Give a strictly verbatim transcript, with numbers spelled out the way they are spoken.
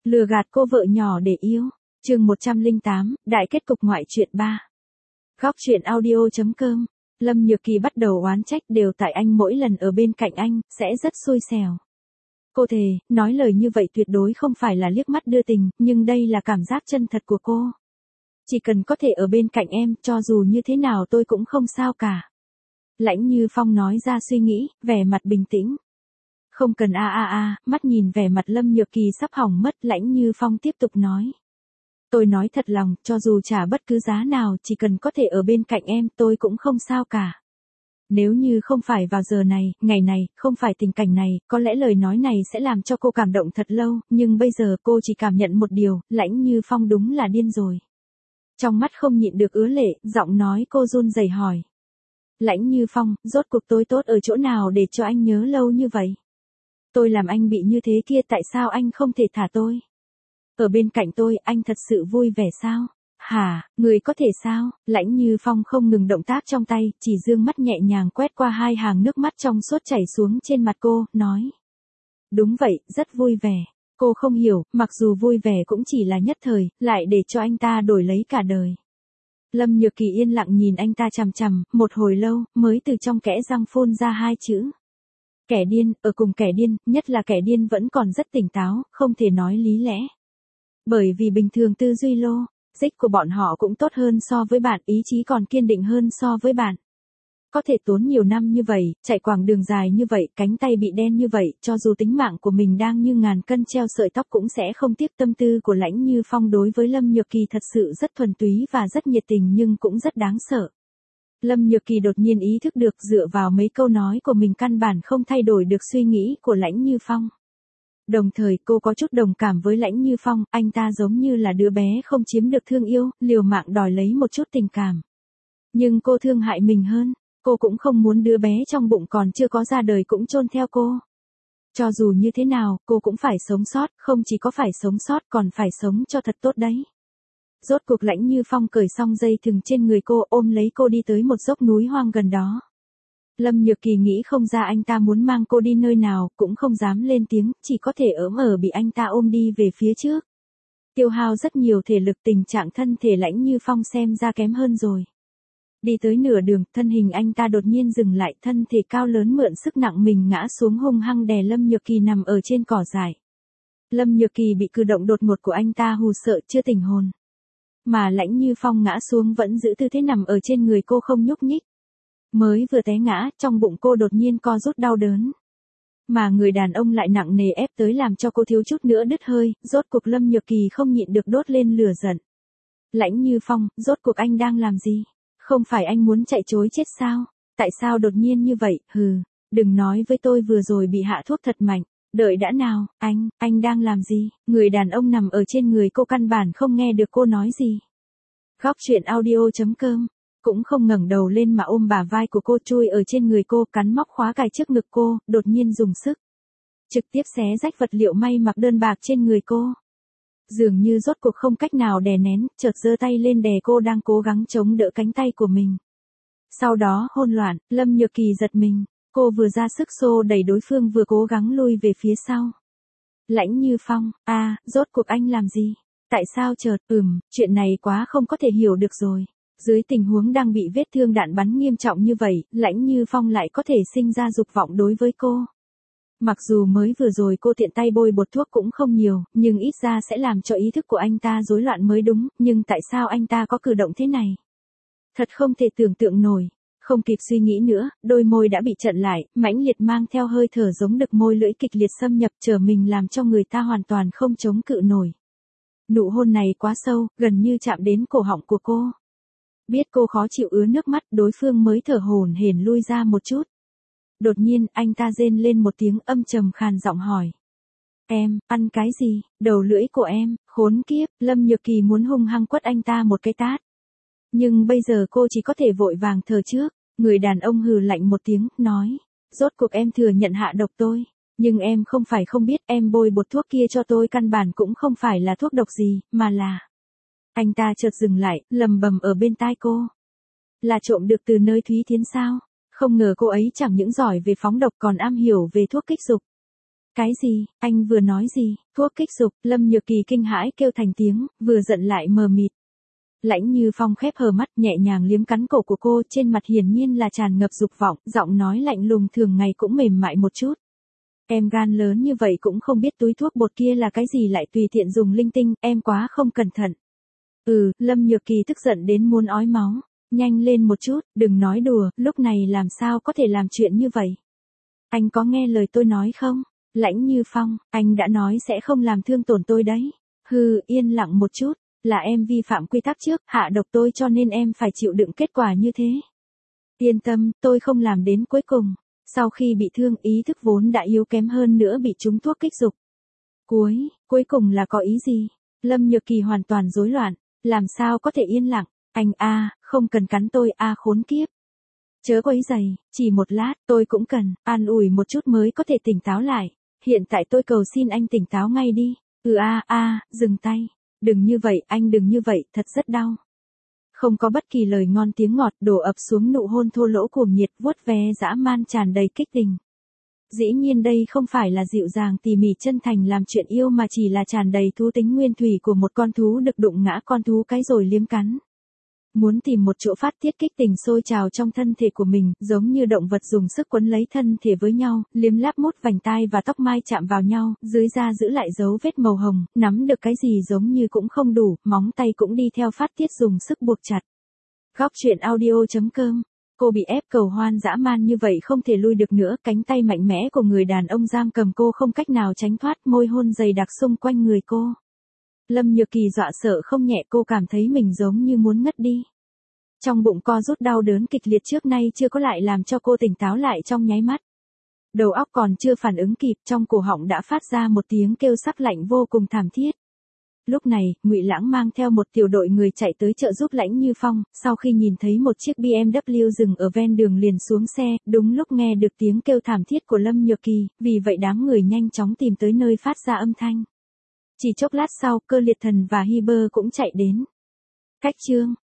Lừa gạt cô vợ nhỏ để yêu. Chương một trăm lẻ tám, đại kết cục ngoại truyện ba. Góc truyện audio chấm com. Lâm Nhược Kỳ bắt đầu oán trách đều tại anh, mỗi lần ở bên cạnh anh, sẽ rất xui xẻo. Cô thề, nói lời như vậy tuyệt đối không phải là liếc mắt đưa tình, nhưng đây là cảm giác chân thật của cô. Chỉ cần có thể ở bên cạnh em, cho dù như thế nào tôi cũng không sao cả. Lãnh Như Phong nói ra suy nghĩ, vẻ mặt bình tĩnh. Không cần a a a, mắt nhìn vẻ mặt Lâm Nhược Kỳ sắp hỏng mất, Lãnh Như Phong tiếp tục nói. Tôi nói thật lòng, cho dù trả bất cứ giá nào, chỉ cần có thể ở bên cạnh em, tôi cũng không sao cả. Nếu như không phải vào giờ này, ngày này, không phải tình cảnh này, có lẽ lời nói này sẽ làm cho cô cảm động thật lâu, nhưng bây giờ cô chỉ cảm nhận một điều, Lãnh Như Phong đúng là điên rồi. Trong mắt không nhịn được ứa lệ, giọng nói cô run rẩy hỏi. Lãnh Như Phong, rốt cuộc tôi tốt ở chỗ nào để cho anh nhớ lâu như vậy? Tôi làm anh bị như thế kia, tại sao anh không thể thả tôi? Ở bên cạnh tôi, anh thật sự vui vẻ sao? Hả, người có thể sao? Lãnh Như Phong không ngừng động tác trong tay, chỉ dương mắt nhẹ nhàng quét qua hai hàng nước mắt trong suốt chảy xuống trên mặt cô, nói. Đúng vậy, rất vui vẻ. Cô không hiểu, mặc dù vui vẻ cũng chỉ là nhất thời, lại để cho anh ta đổi lấy cả đời. Lâm Nhược Kỳ yên lặng nhìn anh ta chằm chằm, một hồi lâu, mới từ trong kẽ răng phun ra hai chữ. Kẻ điên, ở cùng kẻ điên, nhất là kẻ điên vẫn còn rất tỉnh táo, không thể nói lý lẽ. Bởi vì bình thường tư duy lô, dích của bọn họ cũng tốt hơn so với bạn, ý chí còn kiên định hơn so với bạn. Có thể tốn nhiều năm như vậy, chạy quãng đường dài như vậy, cánh tay bị đen như vậy, cho dù tính mạng của mình đang như ngàn cân treo sợi tóc cũng sẽ không tiếc. Tâm tư của Lãnh Như Phong đối với Lâm Nhược Kỳ thật sự rất thuần túy và rất nhiệt tình, nhưng cũng rất đáng sợ. Lâm Nhược Kỳ đột nhiên ý thức được dựa vào mấy câu nói của mình căn bản không thay đổi được suy nghĩ của Lãnh Như Phong. Đồng thời cô có chút đồng cảm với Lãnh Như Phong, anh ta giống như là đứa bé không chiếm được thương yêu, liều mạng đòi lấy một chút tình cảm. Nhưng cô thương hại mình hơn, cô cũng không muốn đứa bé trong bụng còn chưa có ra đời cũng chôn theo cô. Cho dù như thế nào, cô cũng phải sống sót, không chỉ có phải sống sót còn phải sống cho thật tốt đấy. Rốt cuộc Lãnh Như Phong cởi xong dây thừng trên người cô, ôm lấy cô đi tới một dốc núi hoang gần đó. Lâm Nhược Kỳ nghĩ không ra anh ta muốn mang cô đi nơi nào, cũng không dám lên tiếng, chỉ có thể ỡm ở bị anh ta ôm đi về phía trước. Tiêu hao rất nhiều thể lực, tình trạng thân thể Lãnh Như Phong xem ra kém hơn rồi. Đi tới nửa đường, thân hình anh ta đột nhiên dừng lại, thân thể cao lớn mượn sức nặng mình ngã xuống hung hăng đè Lâm Nhược Kỳ nằm ở trên cỏ dại. Lâm Nhược Kỳ bị cử động đột ngột của anh ta hù sợ chưa tỉnh hồn. Mà Lãnh Như Phong ngã xuống vẫn giữ tư thế nằm ở trên người cô không nhúc nhích. Mới vừa té ngã, trong bụng cô đột nhiên co rút đau đớn. Mà người đàn ông lại nặng nề ép tới làm cho cô thiếu chút nữa đứt hơi, rốt cuộc Lâm Nhược Kỳ không nhịn được đốt lên lửa giận. Lãnh Như Phong, rốt cuộc anh đang làm gì? Không phải anh muốn chạy trối chết sao? Tại sao đột nhiên như vậy? Hừ, đừng nói với tôi vừa rồi bị hạ thuốc thật mạnh. Đợi đã nào, anh, anh đang làm gì? Người đàn ông nằm ở trên người cô căn bản không nghe được cô nói gì. Góc truyện audio chấm com. Cũng không ngẩng đầu lên mà ôm bả vai của cô, chui ở trên người cô, cắn móc khóa cài trước ngực cô, đột nhiên dùng sức. Trực tiếp xé rách vật liệu may mặc đơn bạc trên người cô. Dường như rốt cuộc không cách nào đè nén, chợt giơ tay lên đè cô đang cố gắng chống đỡ cánh tay của mình. Sau đó hỗn loạn, Lâm Nhược Kỳ giật mình, cô vừa ra sức xô đẩy đối phương vừa cố gắng lui về phía sau. Lãnh Như Phong, a, à, rốt cuộc anh làm gì? Tại sao chợt, ừm, chuyện này quá không có thể hiểu được rồi. Dưới tình huống đang bị vết thương đạn bắn nghiêm trọng như vậy, Lãnh Như Phong lại có thể sinh ra dục vọng đối với cô. Mặc dù mới vừa rồi cô tiện tay bôi bột thuốc cũng không nhiều, nhưng ít ra sẽ làm cho ý thức của anh ta rối loạn mới đúng, nhưng tại sao anh ta có cử động thế này? Thật không thể tưởng tượng nổi. Không kịp suy nghĩ nữa, đôi môi đã bị chặn lại, mãnh liệt mang theo hơi thở giống đực môi lưỡi kịch liệt xâm nhập, trở mình làm cho người ta hoàn toàn không chống cự nổi. Nụ hôn này quá sâu, gần như chạm đến cổ họng của cô. Biết cô khó chịu ứa nước mắt, đối phương mới thở hổn hển lui ra một chút. Đột nhiên, anh ta rên lên một tiếng âm trầm khàn giọng hỏi. Em, ăn cái gì? Đầu lưỡi của em, khốn kiếp. Lâm Nhược Kỳ muốn hung hăng quất anh ta một cái tát. Nhưng bây giờ cô chỉ có thể vội vàng thở trước. Người đàn ông hừ lạnh một tiếng, nói. Rốt cuộc em thừa nhận hạ độc tôi. Nhưng em không phải không biết, em bôi bột thuốc kia cho tôi căn bản cũng không phải là thuốc độc gì, mà là... Anh ta chợt dừng lại, lầm bầm ở bên tai cô. Là trộm được từ nơi Thúy Thiến sao? Không ngờ cô ấy chẳng những giỏi về phóng độc còn am hiểu về thuốc kích dục. Cái gì, anh vừa nói gì, thuốc kích dục, Lâm Nhược Kỳ kinh hãi kêu thành tiếng, vừa giận lại mờ mịt. Lãnh Như Phong khép hờ mắt nhẹ nhàng liếm cắn cổ của cô, trên mặt hiển nhiên là tràn ngập dục vọng, giọng nói lạnh lùng thường ngày cũng mềm mại một chút. Em gan lớn như vậy cũng không biết túi thuốc bột kia là cái gì lại tùy tiện dùng linh tinh, em quá không cẩn thận. Ừ, Lâm Nhược Kỳ tức giận đến muốn ói máu. Nhanh lên một chút, đừng nói đùa, lúc này làm sao có thể làm chuyện như vậy. Anh có nghe lời tôi nói không? Lãnh Như Phong, anh đã nói sẽ không làm thương tổn tôi đấy. Hừ, yên lặng một chút, là em vi phạm quy tắc trước, hạ độc tôi cho nên em phải chịu đựng kết quả như thế. Yên tâm, tôi không làm đến cuối cùng. Sau khi bị thương, ý thức vốn đã yếu kém hơn nữa bị trúng thuốc kích dục. Cuối, cuối cùng là có ý gì? Lâm Nhược Kỳ hoàn toàn rối loạn, làm sao có thể yên lặng? Anh a, không cần cắn tôi a, khốn kiếp. Chớ quấy giày, chỉ một lát, tôi cũng cần an ủi một chút mới có thể tỉnh táo lại. Hiện tại tôi cầu xin anh tỉnh táo ngay đi. Ừ a a, dừng tay. Đừng như vậy, anh đừng như vậy, thật rất đau. Không có bất kỳ lời ngon tiếng ngọt, đổ ập xuống nụ hôn thô lỗ cuồng nhiệt, vuốt ve dã man tràn đầy kích tình. Dĩ nhiên đây không phải là dịu dàng tỉ mỉ chân thành làm chuyện yêu mà chỉ là tràn đầy thú tính nguyên thủy của một con thú được đụng ngã con thú cái rồi liếm cắn. Muốn tìm một chỗ phát tiết kích tình sôi trào trong thân thể của mình, giống như động vật dùng sức quấn lấy thân thể với nhau, liếm láp mút vành tai và tóc mai chạm vào nhau, dưới da giữ lại dấu vết màu hồng, nắm được cái gì giống như cũng không đủ, móng tay cũng đi theo phát tiết dùng sức buộc chặt. Góc truyện audio chấm com. Cô bị ép cầu hoan dã man như vậy không thể lui được nữa, cánh tay mạnh mẽ của người đàn ông giam cầm cô không cách nào tránh thoát, môi hôn dày đặc xung quanh người cô. Lâm Nhược Kỳ dọa sợ không nhẹ, cô cảm thấy mình giống như muốn ngất đi. Trong bụng co rút đau đớn kịch liệt trước nay chưa có lại làm cho cô tỉnh táo lại trong nháy mắt. Đầu óc còn chưa phản ứng kịp, trong cổ họng đã phát ra một tiếng kêu sắc lạnh vô cùng thảm thiết. Lúc này, Ngụy Lãng mang theo một tiểu đội người chạy tới trợ giúp Lãnh Như Phong, sau khi nhìn thấy một chiếc bê em vê dừng ở ven đường liền xuống xe, đúng lúc nghe được tiếng kêu thảm thiết của Lâm Nhược Kỳ, vì vậy đám người nhanh chóng tìm tới nơi phát ra âm thanh. Chỉ chốc lát sau, Cơ Liệt Thần và Hy Bơ cũng chạy đến. Cách chương